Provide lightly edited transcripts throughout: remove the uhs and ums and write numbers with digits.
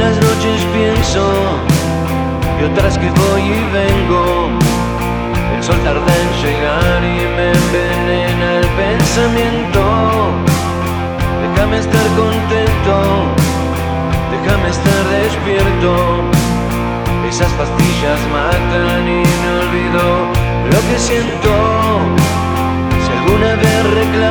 Algunas noches pienso y otras que voy y vengo. El sol tarda en llegar y me envenena el pensamiento. Déjame estar contento, déjame estar despierto. Esas pastillas matan y me olvido lo que siento. Si alguna vez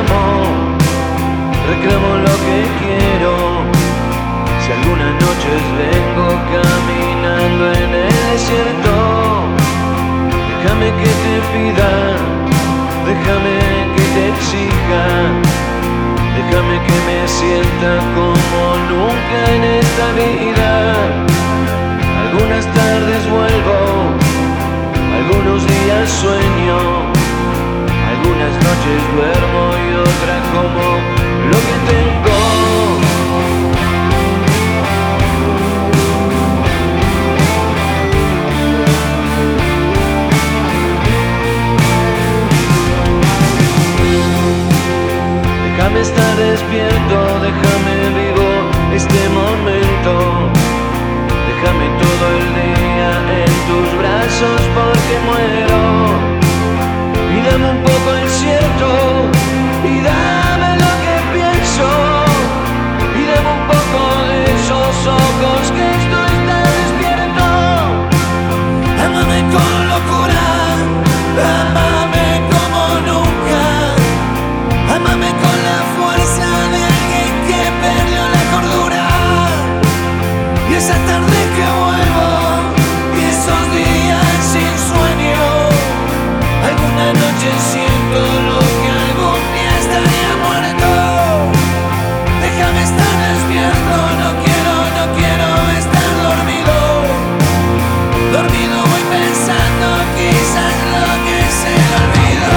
reclamo lo que quiero. Si algunas noches vengo caminando en el desierto, déjame que te pida, déjame que te exija, déjame que me sienta como nunca en esta vida. Algunas tardes vuelvo, algunos días sueño, algunas noches duermo y otras como lo que tengo. Déjame estar despierto, déjame vivo este momento. Déjame todo el día en tus brazos porque muero. Y dame un poco el cierto, y dame lo que pienso. Y dame un poco de esos ojos que estoy tan despierto. Ámame con locura, ámame como nunca. Ámame con la fuerza de alguien que perdió la cordura. Y esa tarde que vuelvo, y esos días sin sueño. Alguna noche siento lo que algún día estaría muerto. Déjame estar despierto, no quiero estar dormido. Dormido voy pensando quizás lo que se me olvidó.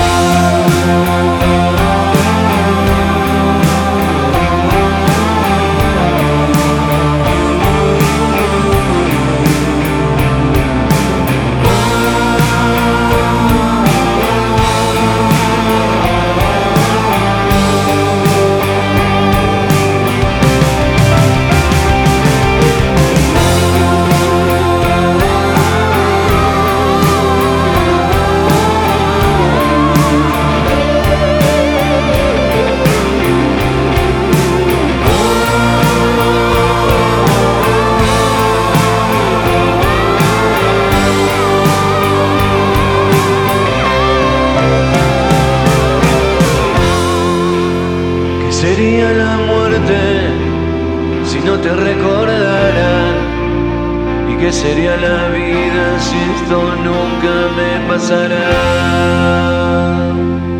Sería la muerte si no te recordaran. ¿Y qué sería la vida si esto nunca me pasara?